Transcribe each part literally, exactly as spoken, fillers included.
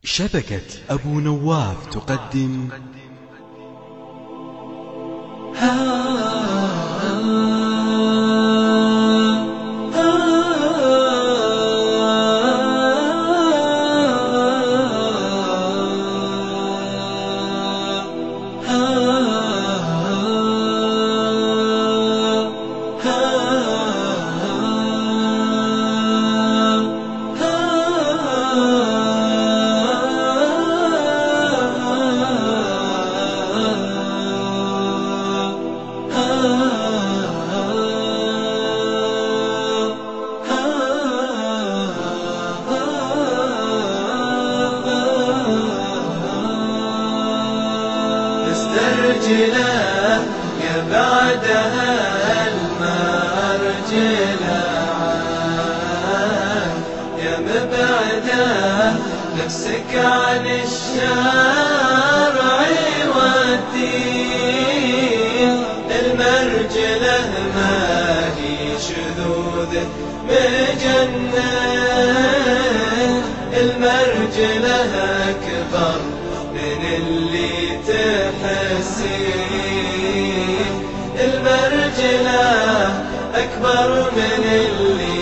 شبكة أبو نواف تقدم استرجله يا بعدها المرجله عن يا مبعده نفسك عن الشرع والدين. المرجله ما هي شذوذ مجنن، المرجله اكبر من اللي تحسين. المرجله اكبر من اللي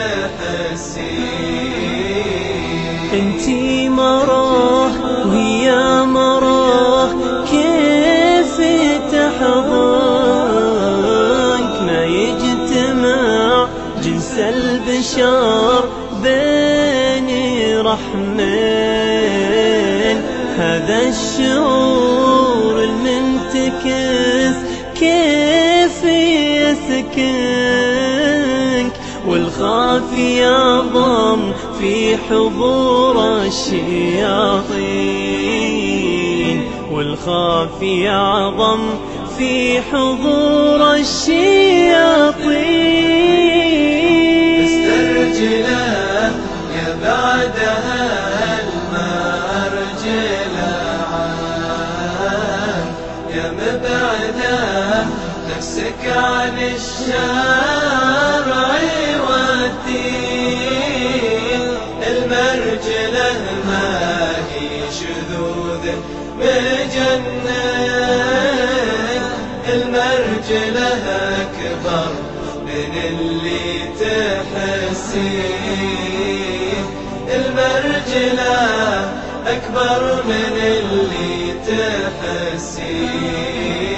تحسين. انتي مراه وهي مراه كيف تحضنك، ما يجتمع جنس البشر بين رحمين. هذا الشعور المنتكس كيف يسكنك، والخاف يضم في حضور الشياطين، والخاف يعظم في حضور الشياطين. استرجله يا بعدها المرجله عن يا مبعده نفسك عن الشرع والدين. المرجله ما هي شذوذ مجنن، المرجله اكبر من اللي تحسين. المرجله اكبر من اللي تحسين.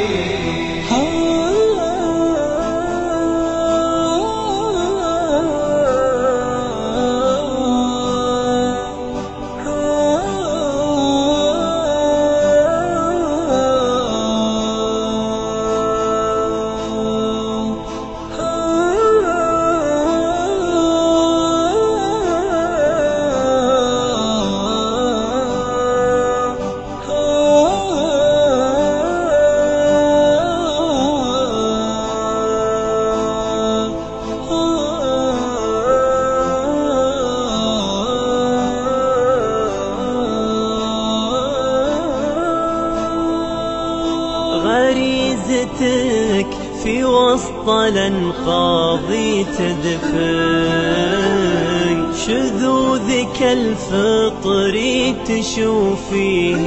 غريزتك في وسط الانقاض تدفن، شذوذك الفطري تشوفيه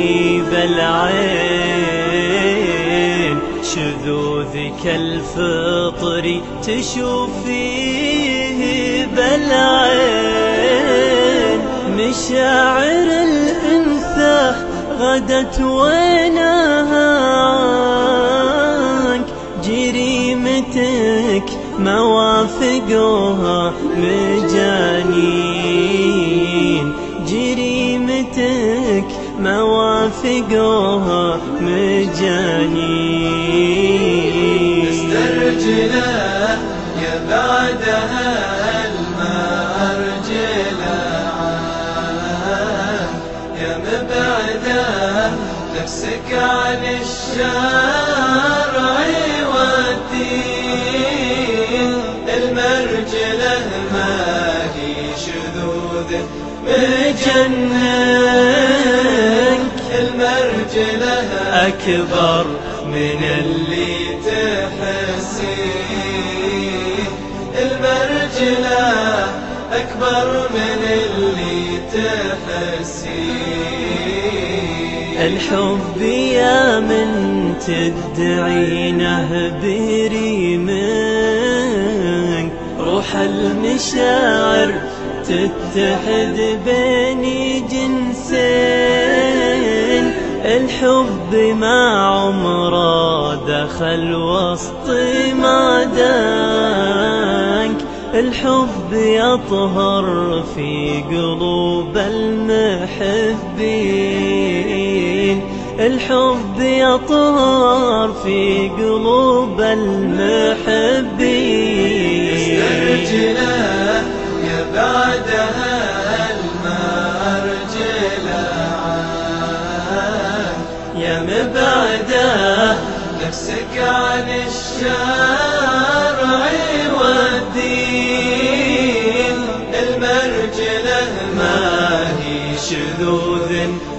بالعين، شذوذك الفطري تشوفيه بالعين. مشاعر الانثى غدت وينهاك، جريمتك موافقها مجانين، جريمتك موافقها مجانين. استرجله يا بعدها المرجله عن يا مبعده نفسك عن الشرع والدين. المرجله ما هي شذوذ مجنن، المرجله اكبر من اللي تحسين. المرجله اكبر من اللي تحسين. الحب يا من تدعينه بريمك، روح المشاعر تتحد بين جنسين. الحب ما عمره دخل وسط مادانك، الحب يطهر في قلوب المحبين. الحب يطهر في قلوب المحبين. استرجله يا بعدها المرجله يا مبعده نفسك عن الشرع والدين. المرجله ما هي شذوذ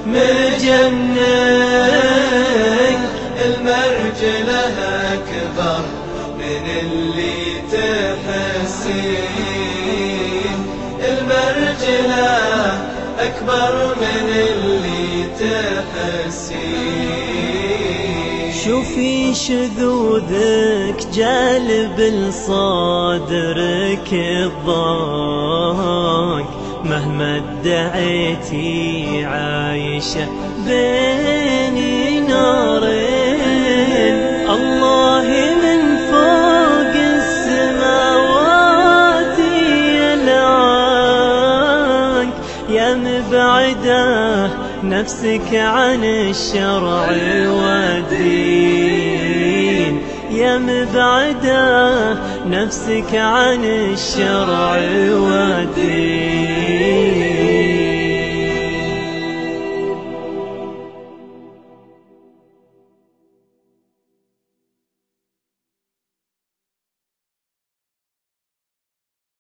مجنك، المرجله اكبر من اللي تحسين. المرجله اكبر من اللي تحسين. شوفي شذوذك جالب لصدرك الضاق، مهما ادعيتي عايشة بين نارين. الله من فوق السماوات يلعاك، يا مبعده نفسك عن الشرع والدين. يا مبعده نفسك عن الشرع والدين.